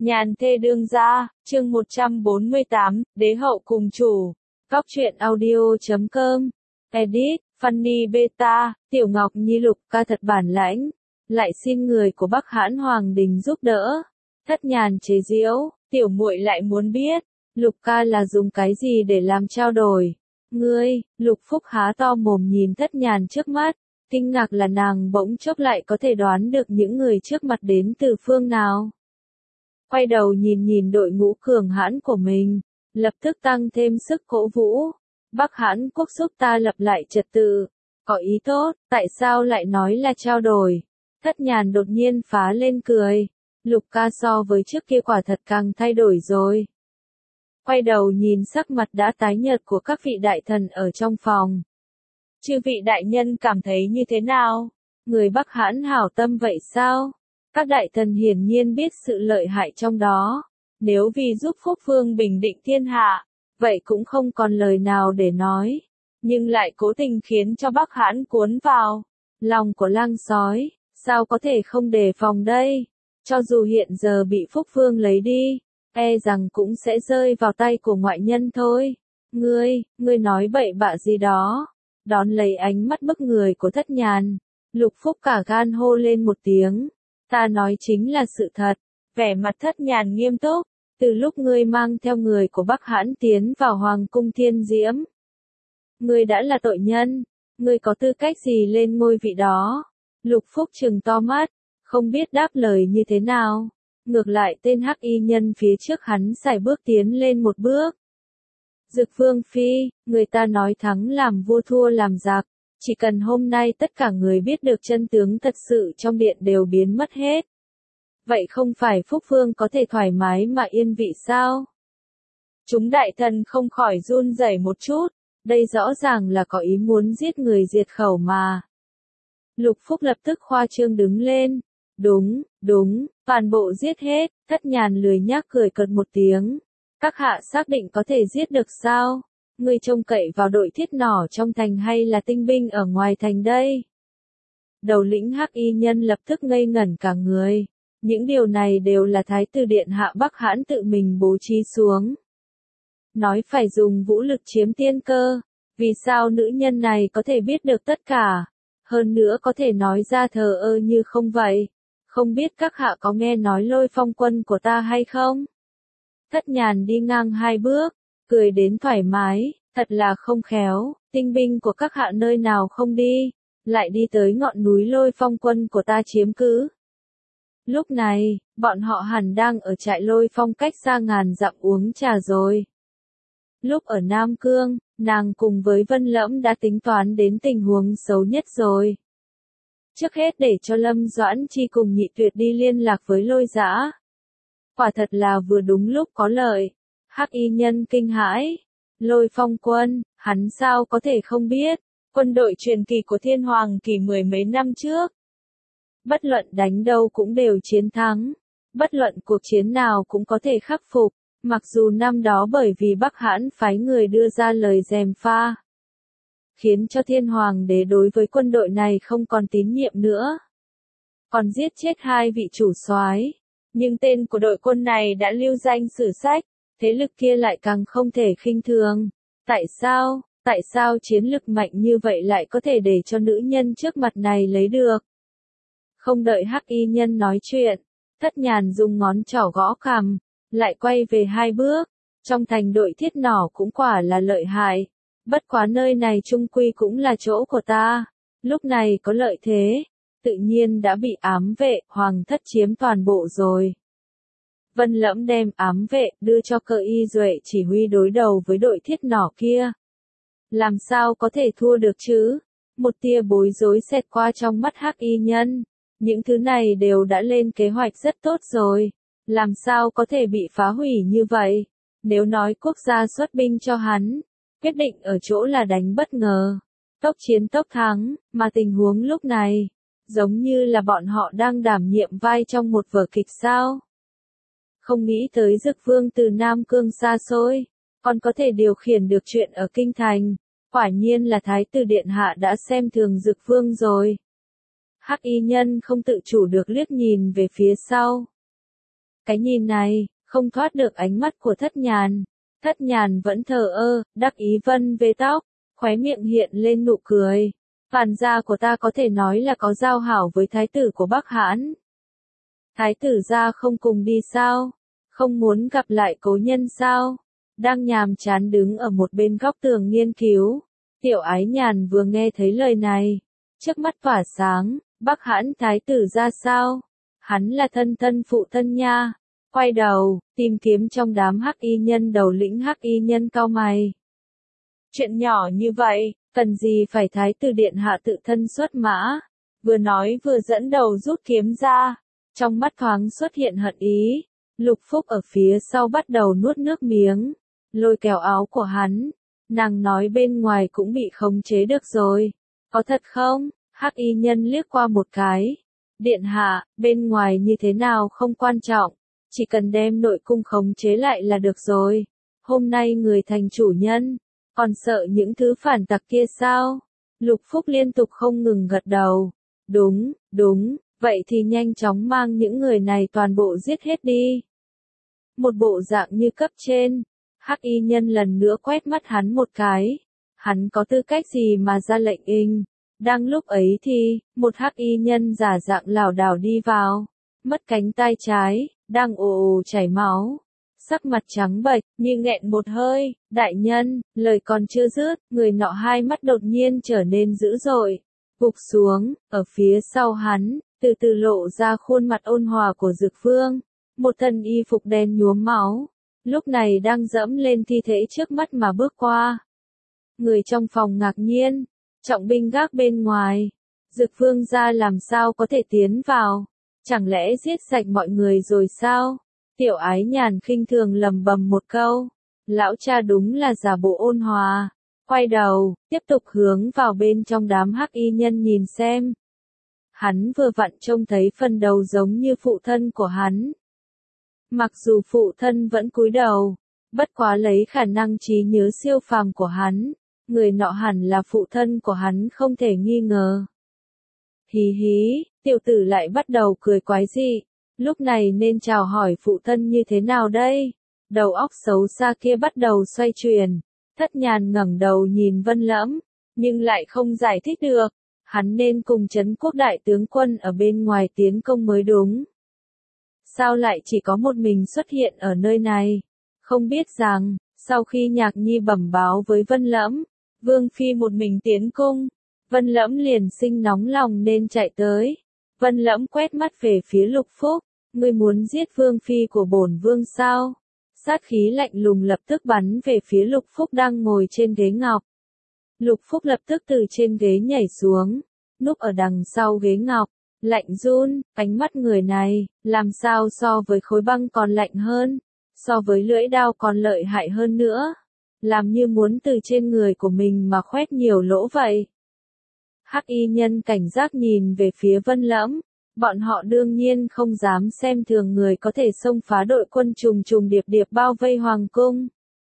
Nhàn thê đương gia, chương 148, đế hậu cùng chủ. Góc truyện audio.com. Edit, Funny Beta, Tiểu Ngọc Nhi Lục ca thật bản lãnh. Lại xin người của Bắc Hãn Hoàng đình giúp đỡ. Thất Nhàn chế giễu, tiểu muội lại muốn biết, Lục ca là dùng cái gì để làm trao đổi. Ngươi, Lục Phúc há to mồm nhìn Thất Nhàn trước mắt. Kinh ngạc là nàng bỗng chốc lại có thể đoán được những người trước mặt đến từ phương nào. Quay đầu nhìn đội ngũ cường hãn của mình, lập tức tăng thêm sức cổ vũ. Bắc Hãn quốc giúp ta lập lại trật tự. Có ý tốt, tại sao lại nói là trao đổi? Thất Nhàn đột nhiên phá lên cười. Lục ca so với trước kia quả thật càng thay đổi rồi. Quay đầu nhìn sắc mặt đã tái nhợt của các vị đại thần ở trong phòng. Chư vị đại nhân cảm thấy như thế nào? Người Bắc Hãn hảo tâm vậy sao? Các đại thần hiển nhiên biết sự lợi hại trong đó. Nếu vì giúp Phúc Vương bình định thiên hạ, vậy cũng không còn lời nào để nói. Nhưng lại cố tình khiến cho Bắc Hãn cuốn vào. Lòng của lang sói, sao có thể không đề phòng đây? Cho dù hiện giờ bị Phúc Vương lấy đi, e rằng cũng sẽ rơi vào tay của ngoại nhân thôi. Ngươi nói bậy bạ gì đó? Đón lấy ánh mắt bức người của Thất Nhàn, Lục Phúc cả gan hô lên một tiếng. Ta nói chính là sự thật. Vẻ mặt Thất Nhàn nghiêm túc. Từ lúc ngươi mang theo người của Bắc Hãn tiến vào Hoàng cung Thiên Diễm, ngươi đã là tội nhân. Ngươi có tư cách gì lên ngôi vị đó? Lục Phúc trừng to mắt, không biết đáp lời như thế nào. Ngược lại tên hắc y nhân phía trước hắn sải bước tiến lên một bước. Dực Vương Phi, người ta nói thắng làm vua thua làm giặc. Chỉ cần hôm nay tất cả người biết được chân tướng thật sự trong điện đều biến mất hết. Vậy không phải Phúc Vương có thể thoải mái mà yên vị sao? Chúng đại thần không khỏi run rẩy một chút, đây rõ ràng là có ý muốn giết người diệt khẩu mà. Lục Phúc lập tức khoa trương đứng lên. Đúng, toàn bộ giết hết. Thất Nhàn lười nhác cười cợt một tiếng. Các hạ xác định có thể giết được sao? Ngươi trông cậy vào đội thiết nỏ trong thành hay là tinh binh ở ngoài thành đây? Đầu lĩnh hắc y nhân lập tức ngây ngẩn cả người. Những điều này đều là Thái tử Điện hạ Bắc Hãn tự mình bố trí xuống. Nói phải dùng vũ lực chiếm tiên cơ. Vì sao nữ nhân này có thể biết được tất cả? Hơn nữa có thể nói ra thờ ơ như không vậy? Không biết các hạ có nghe nói Lôi Phong quân của ta hay không? Thất Nhàn đi ngang hai bước, cười đến thoải mái, thật là không khéo, tinh binh của các hạ nơi nào không đi, lại đi tới ngọn núi Lôi Phong quân của ta chiếm cứ. Lúc này, bọn họ hẳn đang ở trại Lôi Phong cách xa ngàn dặm uống trà rồi. Lúc ở Nam Cương, nàng cùng với Vân Lẫm đã tính toán đến tình huống xấu nhất rồi. Trước hết để cho Lâm Doãn Chi cùng Nhị Tuyệt đi liên lạc với Lôi Dã. Quả thật là vừa đúng lúc có lợi. Hắc y nhân kinh hãi. Lôi Phong quân, hắn sao có thể không biết. Quân đội truyền kỳ của Thiên Hoàng kỳ mười mấy năm trước. Bất luận đánh đâu cũng đều chiến thắng. Bất luận cuộc chiến nào cũng có thể khắc phục. Mặc dù năm đó bởi vì Bắc Hãn phái người đưa ra lời gièm pha, khiến cho Thiên Hoàng đế đối với quân đội này không còn tín nhiệm nữa. Còn giết chết hai vị chủ soái. Nhưng tên của đội quân này đã lưu danh sử sách, thế lực kia lại càng không thể khinh thường. Tại sao chiến lực mạnh như vậy lại có thể để cho nữ nhân trước mặt này lấy được? Không đợi hắc y nhân nói chuyện, Thất Nhàn dùng ngón trỏ gõ cằm, lại quay về hai bước. Trong thành đội thiết nỏ cũng quả là lợi hại. Bất quá nơi này chung quy cũng là chỗ của ta. Lúc này có lợi thế, tự nhiên đã bị ám vệ, Hoàng thất chiếm toàn bộ rồi. Vân Lẫm đem ám vệ, đưa cho Cơ Y Duệ chỉ huy đối đầu với đội thiết nỏ kia. Làm sao có thể thua được chứ? Một tia bối rối xẹt qua trong mắt hắc y nhân. Những thứ này đều đã lên kế hoạch rất tốt rồi. Làm sao có thể bị phá hủy như vậy? Nếu nói quốc gia xuất binh cho hắn, quyết định ở chỗ là đánh bất ngờ. Tốc chiến tốc thắng, mà tình huống lúc này, giống như là bọn họ đang đảm nhiệm vai trong một vở kịch sao. Không nghĩ tới Dực Vương từ Nam Cương xa xôi, còn có thể điều khiển được chuyện ở Kinh Thành. Quả nhiên là Thái tử Điện hạ đã xem thường Dực Vương rồi. Hắc y nhân không tự chủ được liếc nhìn về phía sau. Cái nhìn này, không thoát được ánh mắt của Thất Nhàn. Thất Nhàn vẫn thờ ơ, đắc ý vân về tóc, khóe miệng hiện lên nụ cười. Phàn gia của ta có thể nói là có giao hảo với thái tử của Bắc Hãn. Thái tử gia không cùng đi sao? Không muốn gặp lại cố nhân sao? Đang nhàm chán đứng ở một bên góc tường nghiên cứu. Tiểu Ái Nhàn vừa nghe thấy lời này, trước mắt tỏa sáng, Bắc Hãn thái tử gia sao? Hắn là thân thân phụ thân nha. Quay đầu, tìm kiếm trong đám hắc y nhân, đầu lĩnh hắc y nhân cau mày. Chuyện nhỏ như vậy, cần gì phải thái tử điện hạ tự thân xuất mã? Vừa nói vừa dẫn đầu rút kiếm ra, trong mắt thoáng xuất hiện hận ý. Lục Phúc ở phía sau bắt đầu nuốt nước miếng, lôi kéo áo của hắn. Nàng nói bên ngoài cũng bị khống chế được rồi. Có thật không? Hắc y nhân liếc qua một cái. Điện hạ, bên ngoài như thế nào không quan trọng. Chỉ cần đem nội cung khống chế lại là được rồi. Hôm nay người thành chủ nhân, còn sợ những thứ phản tặc kia sao? Lục Phúc liên tục không ngừng gật đầu. Đúng, đúng, vậy thì nhanh chóng mang những người này toàn bộ giết hết đi. Một bộ dạng như cấp trên. Hắc y nhân lần nữa quét mắt hắn một cái. Hắn có tư cách gì mà ra lệnh inh? Đang lúc ấy thì, một hắc y nhân giả dạng lảo đảo đi vào. Mất cánh tay trái, đang ồ ồ chảy máu. Sắc mặt trắng bệch, như nghẹn một hơi. Đại nhân, lời còn chưa dứt, người nọ hai mắt đột nhiên trở nên dữ dội. Gục xuống, ở phía sau hắn, từ từ lộ ra khuôn mặt ôn hòa của Dực Vương. Một thân y phục đen nhuốm máu. Lúc này đang dẫm lên thi thể trước mắt mà bước qua. Người trong phòng ngạc nhiên. Trọng binh gác bên ngoài. Dực Vương gia làm sao có thể tiến vào? Chẳng lẽ giết sạch mọi người rồi sao? Tiểu Ái Nhàn khinh thường lầm bầm một câu. Lão cha đúng là giả bộ ôn hòa. Quay đầu, tiếp tục hướng vào bên trong đám hắc y nhân nhìn xem. Hắn vừa vặn trông thấy phần đầu giống như phụ thân của hắn. Mặc dù phụ thân vẫn cúi đầu, bất quá lấy khả năng trí nhớ siêu phàm của hắn, người nọ hẳn là phụ thân của hắn không thể nghi ngờ. Hí hí, tiểu tử lại bắt đầu cười quái dị, lúc này nên chào hỏi phụ thân như thế nào đây? Đầu óc xấu xa kia bắt đầu xoay chuyển, Thất Nhàn ngẩng đầu nhìn Vân Lẫm, nhưng lại không giải thích được, hắn nên cùng Trấn Quốc đại tướng quân ở bên ngoài tiến công mới đúng. Sao lại chỉ có một mình xuất hiện ở nơi này? Không biết rằng, sau khi Nhạc Nhi bẩm báo với Vân Lẫm, Vương Phi một mình tiến cung, Vân Lẫm liền sinh nóng lòng nên chạy tới. Vân Lẫm quét mắt về phía Lục Phúc, ngươi muốn giết Vương Phi của bổn Vương sao? Sát khí lạnh lùng lập tức bắn về phía Lục Phúc đang ngồi trên ghế ngọc. Lục Phúc lập tức từ trên ghế nhảy xuống, núp ở đằng sau ghế ngọc. Lạnh run, ánh mắt người này, làm sao so với khối băng còn lạnh hơn, so với lưỡi đao còn lợi hại hơn nữa, làm như muốn từ trên người của mình mà khoét nhiều lỗ vậy. Hắc y nhân cảnh giác nhìn về phía Vân Lẫm, bọn họ đương nhiên không dám xem thường người có thể xông phá đội quân trùng trùng điệp điệp bao vây hoàng cung.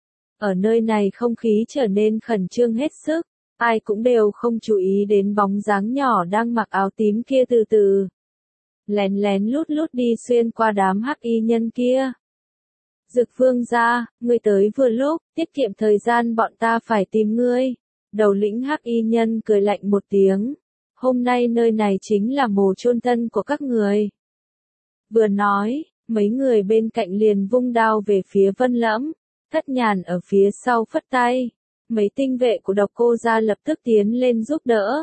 Ở nơi này không khí trở nên khẩn trương hết sức. Ai cũng đều không chú ý đến bóng dáng nhỏ đang mặc áo tím kia từ từ. Lén lén lút lút đi xuyên qua đám hắc y nhân kia. Dực Vương gia, ngươi tới vừa lúc, tiết kiệm thời gian bọn ta phải tìm ngươi. Đầu lĩnh hắc y nhân cười lạnh một tiếng. Hôm nay nơi này chính là mồ chôn thân của các người. Vừa nói, mấy người bên cạnh liền vung đao về phía Vân Lẫm. Thất Nhàn ở phía sau phất tay. Mấy tinh vệ của Độc Cô gia lập tức tiến lên giúp đỡ.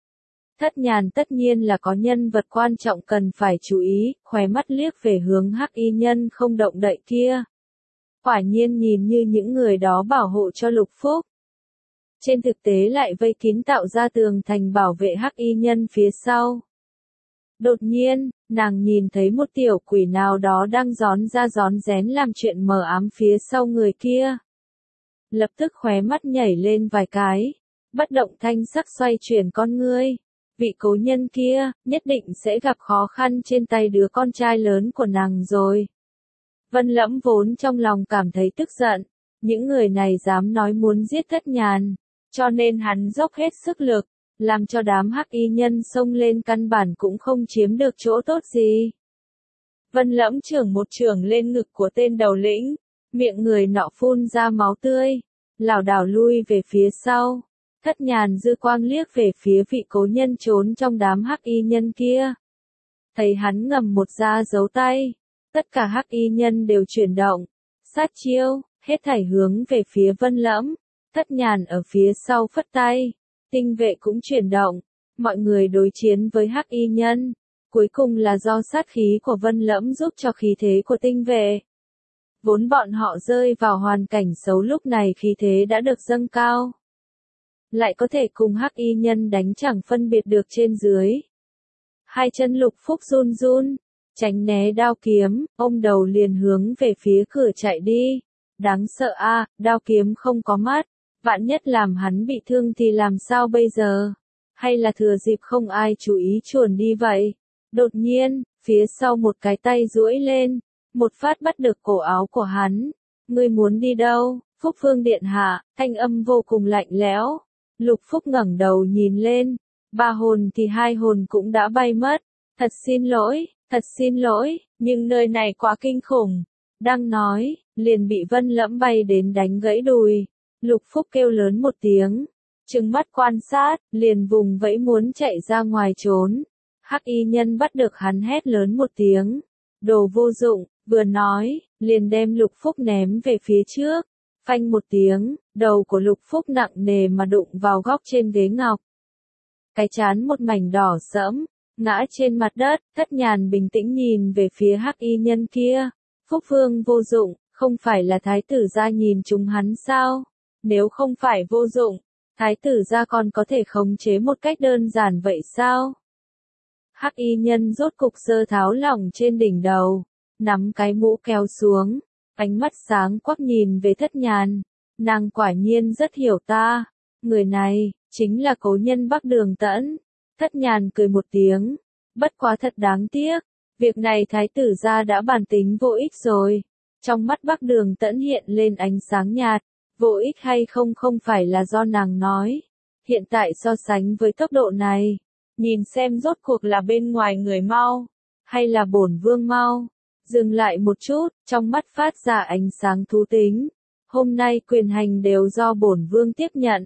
Thất Nhàn tất nhiên là có nhân vật quan trọng cần phải chú ý, khóe mắt liếc về hướng hắc y nhân không động đậy kia. Quả nhiên nhìn như những người đó bảo hộ cho Lục Phúc. Trên thực tế lại vây kín tạo ra tường thành bảo vệ hắc y nhân phía sau. Đột nhiên, nàng nhìn thấy một tiểu quỷ nào đó đang rón ra rón rén làm chuyện mờ ám phía sau người kia. Lập tức khóe mắt nhảy lên vài cái, bất động thanh sắc xoay chuyển con ngươi. Vị cố nhân kia, nhất định sẽ gặp khó khăn trên tay đứa con trai lớn của nàng rồi. Vân Lẫm vốn trong lòng cảm thấy tức giận, những người này dám nói muốn giết Thất Nhàn, cho nên hắn dốc hết sức lực, làm cho đám hắc y nhân xông lên căn bản cũng không chiếm được chỗ tốt gì. Vân Lẫm chưởng một chưởng lên ngực của tên đầu lĩnh, miệng người nọ phun ra máu tươi, lảo đảo lui về phía sau. Thất Nhàn dư quang liếc về phía vị cố nhân trốn trong đám hắc y nhân kia. Thấy hắn ngầm một ra dấu tay, tất cả hắc y nhân đều chuyển động, sát chiêu, hết thảy hướng về phía Vân Lẫm. Thất Nhàn ở phía sau phất tay, tinh vệ cũng chuyển động, mọi người đối chiến với hắc y nhân. Cuối cùng là do sát khí của Vân Lẫm giúp cho khí thế của tinh vệ. Vốn bọn họ rơi vào hoàn cảnh xấu, lúc này khí thế đã được dâng cao. Lại có thể cùng hắc y nhân đánh chẳng phân biệt được trên dưới. Hai chân Lục Phúc run run, tránh né đao kiếm, ôm đầu liền hướng về phía cửa chạy đi. Đáng sợ a, đao kiếm không có mắt, vạn nhất làm hắn bị thương thì làm sao bây giờ? Hay là thừa dịp không ai chú ý chuồn đi vậy? Đột nhiên, phía sau một cái tay duỗi lên, một phát bắt được cổ áo của hắn. Ngươi muốn đi đâu, Phúc Vương điện hạ? Thanh âm vô cùng lạnh lẽo. Lục Phúc ngẩng đầu nhìn lên, 3 hồn thì 2 hồn cũng đã bay mất. Thật xin lỗi, nhưng nơi này quá kinh khủng. Đang nói, liền bị Vân Lẫm bay đến đánh gãy đùi. Lục Phúc kêu lớn một tiếng, trừng mắt quan sát, liền vùng vẫy muốn chạy ra ngoài trốn. Hắc y nhân bắt được hắn hét lớn một tiếng, đồ vô dụng, vừa nói, liền đem Lục Phúc ném về phía trước. Phanh một tiếng, đầu của Lục Phúc nặng nề mà đụng vào góc trên ghế ngọc. Cái trán một mảnh đỏ sẫm, ngã trên mặt đất. Thất Nhàn bình tĩnh nhìn về phía hắc y nhân kia. Phúc Vương vô dụng, không phải là thái tử gia nhìn chúng hắn sao? Nếu không phải vô dụng, thái tử gia còn có thể khống chế một cách đơn giản vậy sao? Hắc y nhân rốt cục giơ tháo lỏng trên đỉnh đầu, nắm cái mũ kéo xuống, ánh mắt sáng quắc nhìn về Thất Nhàn. Nàng quả nhiên rất hiểu ta, người này chính là cố nhân Bắc Đường Tẫn. Thất Nhàn cười một tiếng, bất quá thật đáng tiếc, việc này thái tử gia đã bàn tính vô ích rồi. Trong mắt Bắc Đường Tẫn hiện lên ánh sáng nhạt, vô ích hay không không phải là do nàng nói. Hiện tại so sánh với tốc độ này, nhìn xem rốt cuộc là bên ngoài người mau, hay là bổn vương mau. Dừng lại một chút, trong mắt phát ra ánh sáng thú tính. Hôm nay quyền hành đều do bổn vương tiếp nhận.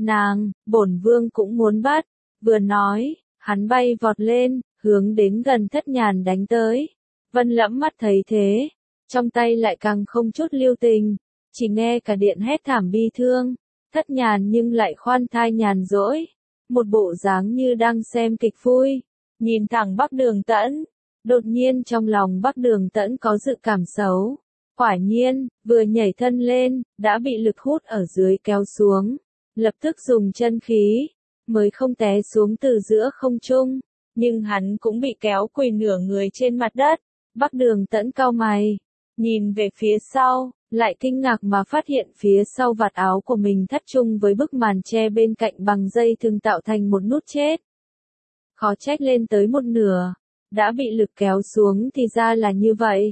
Bổn vương cũng muốn bắt. Vừa nói, hắn bay vọt lên, hướng đến gần Thất Nhàn đánh tới. Vân Lẫm mắt thấy thế, trong tay lại càng không chút lưu tình, chỉ nghe cả điện hét thảm bi thương. Thất Nhàn nhưng lại khoan thai nhàn rỗi, một bộ dáng như đang xem kịch vui, nhìn thẳng Bắc Đường Tẫn. Đột nhiên trong lòng Bắc Đường Tẫn có dự cảm xấu. Quả nhiên, vừa nhảy thân lên, đã bị lực hút ở dưới kéo xuống. Lập tức dùng chân khí, mới không té xuống từ giữa không trung. Nhưng hắn cũng bị kéo quỳ nửa người trên mặt đất. Bắc Đường Tẫn cau mày, nhìn về phía sau, lại kinh ngạc mà phát hiện phía sau vạt áo của mình thắt chung với bức màn che bên cạnh bằng dây thừng tạo thành một nút chết. Khó trách lên tới một nửa, đã bị lực kéo xuống thì ra là như vậy.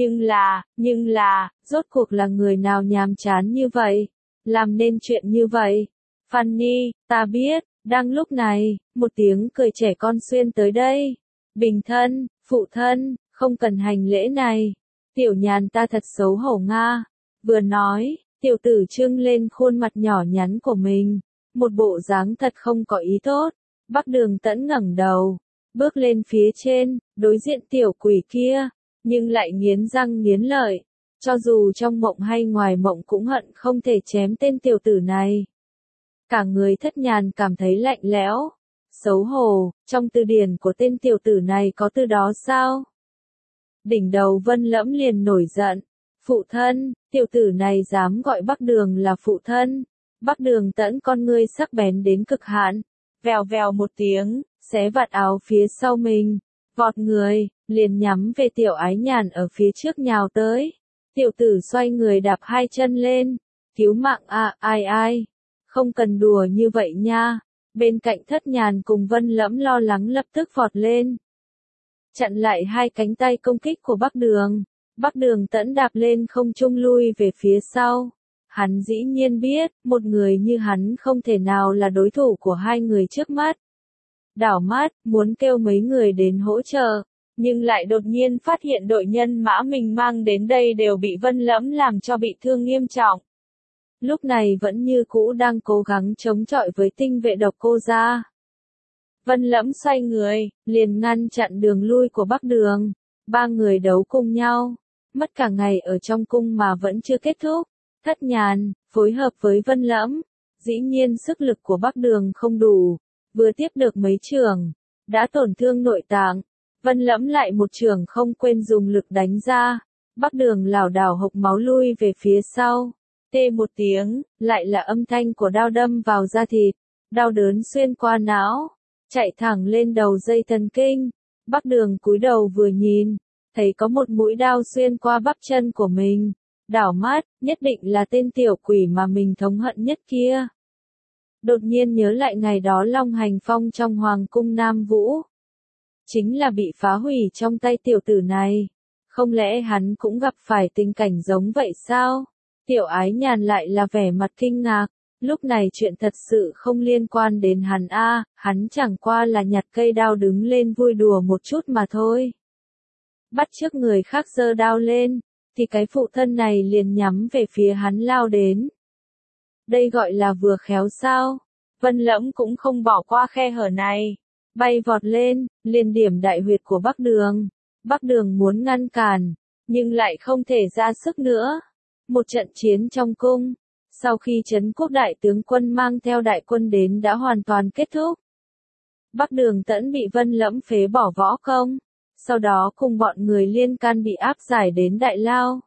Nhưng là, rốt cuộc là người nào nhàm chán như vậy, làm nên chuyện như vậy. Fanny, ta biết. Đang lúc này, một tiếng cười trẻ con xuyên tới đây. Bình thân, phụ thân, không cần hành lễ này. Tiểu Nhàn ta thật xấu hổ nga. Vừa nói, tiểu tử trưng lên khuôn mặt nhỏ nhắn của mình. Một bộ dáng thật không có ý tốt. Bắc Đường Tẫn ngẩng đầu, bước lên phía trên, đối diện tiểu quỷ kia, nhưng lại nghiến răng nghiến lợi. Cho dù trong mộng hay ngoài mộng cũng hận không thể chém tên tiểu tử này. Cả người Thất Nhàn cảm thấy lạnh lẽo, xấu hổ, trong từ điển của tên tiểu tử này có từ đó sao? Đỉnh đầu Vân Lẫm liền nổi giận, phụ thân, tiểu tử này dám gọi Bắc Đường là phụ thân. Bắc Đường Tẫn con ngươi sắc bén đến cực hạn, vèo vèo một tiếng, xé vạt áo phía sau mình, vọt người, liền nhắm về tiểu Ái Nhàn ở phía trước nhào tới. Tiểu tử xoay người đạp hai chân lên, cứu mạng à, ai. Không cần đùa như vậy nha. Bên cạnh Thất Nhàn cùng Vân Lẫm lo lắng lập tức vọt lên, chặn lại hai cánh tay công kích của Bắc Đường. Bắc Đường Tẫn đạp lên không trung lui về phía sau. Hắn dĩ nhiên biết, một người như hắn không thể nào là đối thủ của hai người trước mắt. Đảo mắt, muốn kêu mấy người đến hỗ trợ, nhưng lại đột nhiên phát hiện đội nhân mã mình mang đến đây đều bị Vân Lẫm làm cho bị thương nghiêm trọng. Lúc này vẫn như cũ đang cố gắng chống chọi với tinh vệ độc cô gia. Vân Lẫm xoay người, liền ngăn chặn đường lui của Bắc Đường. Ba người đấu cùng nhau, mất cả ngày ở trong cung mà vẫn chưa kết thúc. Thất Nhàn, phối hợp với Vân Lẫm, dĩ nhiên sức lực của Bắc Đường không đủ, vừa tiếp được mấy chưởng, đã tổn thương nội tạng. Vân Lẫm lại một chưởng không quên dùng lực đánh ra, Bắc Đường lảo đảo hộc máu lui về phía sau. Tê một tiếng, lại là âm thanh của đao đâm vào da thịt, đau đớn xuyên qua não, chạy thẳng lên đầu dây thần kinh. Bắc Đường cúi đầu vừa nhìn, thấy có một mũi đao xuyên qua bắp chân của mình, đảo mắt, nhất định là tên tiểu quỷ mà mình thống hận nhất kia. Đột nhiên nhớ lại ngày đó Long Hành Phong trong Hoàng cung Nam Vũ, chính là bị phá hủy trong tay tiểu tử này, không lẽ hắn cũng gặp phải tình cảnh giống vậy sao? Tiểu Ái Nhàn lại là vẻ mặt kinh ngạc, lúc này chuyện thật sự không liên quan đến hắn a, hắn chẳng qua là nhặt cây đao đứng lên vui đùa một chút mà thôi. Bắt chước người khác giơ đao lên, thì cái phụ thân này liền nhắm về phía hắn lao đến. Đây gọi là vừa khéo sao? Vân Lẫm cũng không bỏ qua khe hở này, bay vọt lên, liền điểm đại huyệt của Bắc Đường. Bắc Đường muốn ngăn cản, nhưng lại không thể ra sức nữa. Một trận chiến trong cung, sau khi Trấn Quốc đại tướng quân mang theo đại quân đến đã hoàn toàn kết thúc. Bắc Đường Tẫn bị Vân Lẫm phế bỏ võ công, sau đó cùng bọn người liên can bị áp giải đến Đại Lao.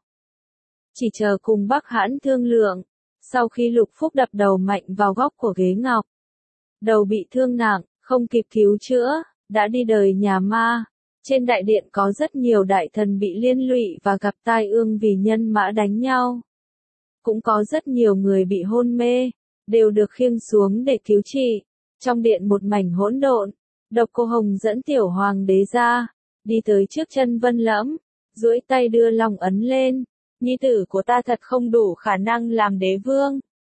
Chỉ chờ cùng Bắc Hãn thương lượng, sau khi Lục Phúc đập đầu mạnh vào góc của ghế ngọc, đầu bị thương nặng, không kịp cứu chữa, đã đi đời nhà ma. Trên đại điện có rất nhiều đại thần bị liên lụy và gặp tai ương vì nhân mã đánh nhau. Cũng có rất nhiều người bị hôn mê, đều được khiêng xuống để cứu trị. Trong điện một mảnh hỗn độn, Độc Cô Hồng dẫn tiểu hoàng đế ra, đi tới trước chân Vân Lẫm, duỗi tay đưa long ấn lên. Nhi tử của ta thật không đủ khả năng làm đế vương.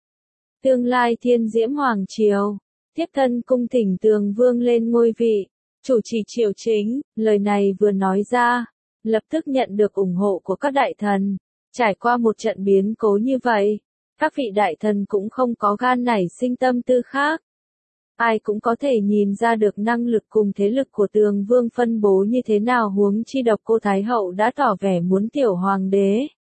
Tương lai thiên diễm hoàng triều, tiếp thân cung thỉnh Tường Vương lên ngôi vị, chủ trì triều chính. Lời này vừa nói ra, lập tức nhận được ủng hộ của các đại thần. Trải qua một trận biến cố như vậy, các vị đại thần cũng không có gan nảy sinh tâm tư khác. Ai cũng có thể nhìn ra được năng lực cùng thế lực của Tường Vương phân bố như thế nào, huống chi Độc Cô Thái Hậu đã tỏ vẻ muốn tiểu hoàng đế.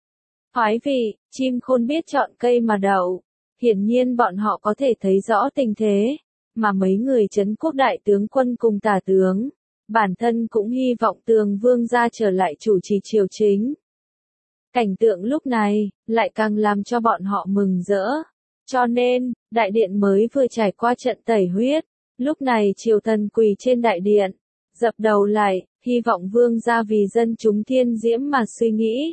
Thoái vị, chim khôn biết chọn cây mà đậu. Hiển nhiên bọn họ có thể thấy rõ tình thế, mà mấy người Trấn Quốc đại tướng quân cùng tả tướng, bản thân cũng hy vọng Tường Vương gia trở lại chủ trì triều chính. Cảnh tượng lúc này, lại càng làm cho bọn họ mừng rỡ. Cho nên, đại điện mới vừa trải qua trận tẩy huyết, lúc này triều thần quỳ trên đại điện, dập đầu lại, hy vọng vương gia vì dân chúng thiên diễm mà suy nghĩ.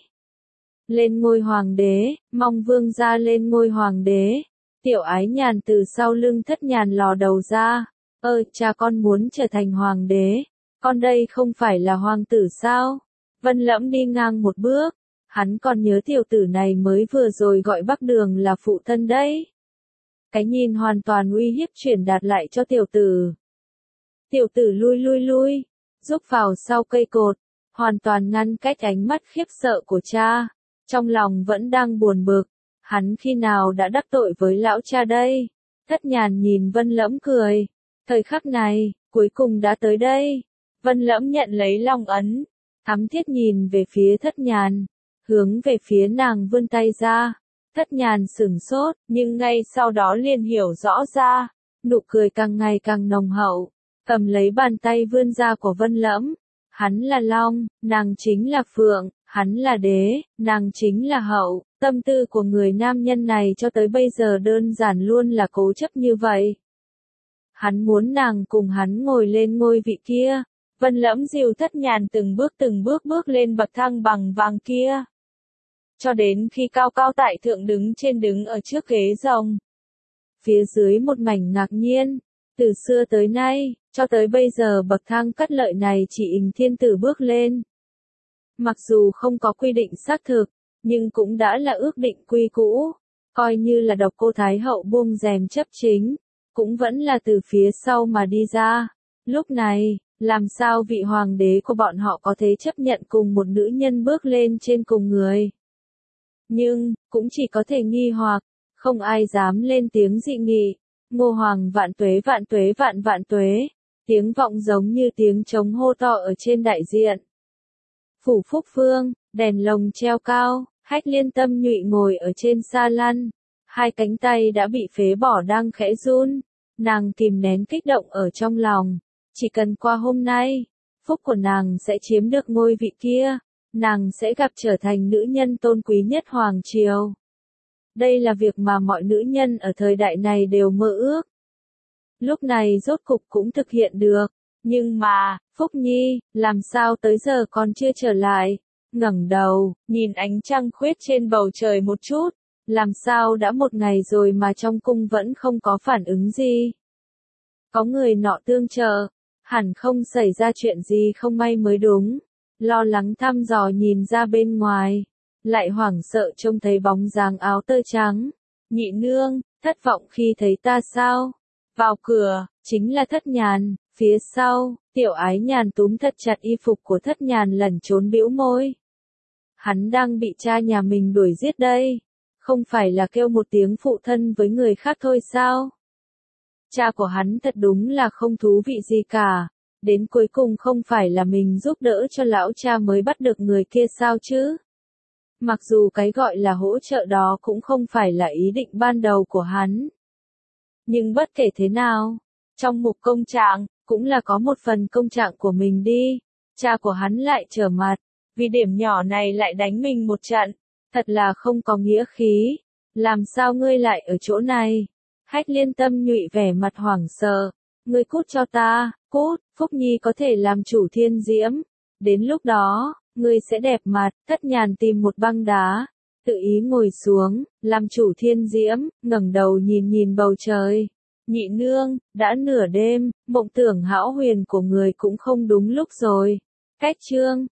Lên ngôi hoàng đế, mong vương gia lên ngôi hoàng đế. Tiểu Ái Nhàn từ sau lưng Thất Nhàn lò đầu ra, cha con muốn trở thành hoàng đế, con đây không phải là hoàng tử sao? Vân Lẫm đi ngang một bước. Hắn còn nhớ tiểu tử này mới vừa rồi gọi Bắc Đường là phụ thân đấy. Cái nhìn hoàn toàn uy hiếp truyền đạt lại cho tiểu tử. Tiểu tử lui, rúc vào sau cây cột, hoàn toàn ngăn cách ánh mắt khiếp sợ của cha. Trong lòng vẫn đang buồn bực, hắn khi nào đã đắc tội với lão cha đây? Thất Nhàn nhìn Vân Lẫm cười. Thời khắc này, cuối cùng đã tới đây. Vân Lẫm nhận lấy long ấn, thắm thiết nhìn về phía Thất Nhàn. Hướng về phía nàng vươn tay ra. Thất Nhàn sửng sốt, nhưng ngay sau đó liền hiểu rõ ra, nụ cười càng ngày càng nồng hậu, cầm lấy bàn tay vươn ra của Vân Lẫm. Hắn là long, nàng chính là phượng, hắn là đế, nàng chính là hậu. Tâm tư của người nam nhân này cho tới bây giờ đơn giản luôn là cố chấp như vậy. Hắn muốn nàng cùng hắn ngồi lên ngôi vị kia. Vân Lẫm dìu Thất Nhàn từng bước bước lên bậc thang bằng vàng kia. Cho đến khi cao cao tại thượng đứng ở trước ghế rồng. Phía dưới một mảnh ngạc nhiên, từ xưa tới nay, cho tới bây giờ bậc thang cắt lợi này chỉ Ình Thiên Tử bước lên. Mặc dù không có quy định xác thực, nhưng cũng đã là ước định quy cũ, coi như là Độc Cô Thái Hậu buông rèm chấp chính, cũng vẫn là từ phía sau mà đi ra. Lúc này, Làm sao vị hoàng đế của bọn họ có thể chấp nhận cùng một nữ nhân bước lên trên cùng người? Nhưng, cũng chỉ có thể nghi hoặc, không ai dám lên tiếng dị nghị. Ngô Hoàng vạn tuế vạn tuế vạn vạn tuế, tiếng vọng giống như tiếng trống hô to ở trên đại diện. Phủ Phúc Vương, đèn lồng treo cao, Hách Liên Tâm Nhụy ngồi ở trên sa lăn, hai cánh tay đã bị phế bỏ đang khẽ run, nàng kìm nén kích động ở trong lòng, chỉ cần qua hôm nay, phúc của nàng sẽ chiếm được ngôi vị kia, nàng sẽ gặp trở thành nữ nhân tôn quý nhất hoàng triều. Đây là việc mà mọi nữ nhân ở thời đại này đều mơ ước. Lúc này rốt cục cũng thực hiện được, nhưng mà, Phúc Nhi, làm sao tới giờ còn chưa trở lại? Ngẩng đầu, nhìn ánh trăng khuyết trên bầu trời một chút, làm sao đã một ngày rồi mà trong cung vẫn không có phản ứng gì? Có người nọ tương trợ, hẳn không xảy ra chuyện gì không may mới đúng. Lo lắng thăm dò nhìn ra bên ngoài, lại hoảng sợ trông thấy bóng dáng áo tơ trắng. Nhị nương, thất vọng khi thấy ta sao? Vào cửa, chính là Thất Nhàn, phía sau, Tiểu Ái Nhàn túm thật chặt y phục của Thất Nhàn lẩn trốn bĩu môi. Hắn đang bị cha nhà mình đuổi giết đây, không phải là kêu một tiếng phụ thân với người khác thôi sao? Cha của hắn thật đúng là không thú vị gì cả, đến cuối cùng không phải là mình giúp đỡ cho lão cha mới bắt được người kia sao chứ? Mặc dù cái gọi là hỗ trợ đó cũng không phải là ý định ban đầu của hắn. Nhưng bất kể thế nào, trong mục công trạng, cũng là có một phần công trạng của mình đi. Cha của hắn lại trở mặt, vì điểm nhỏ này lại đánh mình một trận, thật là không có nghĩa khí. Làm sao ngươi lại ở chỗ này? Hách Liên Tâm Nhụy vẻ mặt hoảng sợ. Ngươi cút cho ta, cút, Phúc Nhi có thể làm chủ Thiên Diễm. Đến lúc đó, ngươi sẽ đẹp mặt. Thất Nhàn tìm một băng đá, tự ý ngồi xuống, làm chủ Thiên Diễm, ngẩng đầu nhìn nhìn bầu trời. Nhị nương, đã nửa đêm, mộng tưởng hão huyền của người cũng không đúng lúc rồi. Cách chương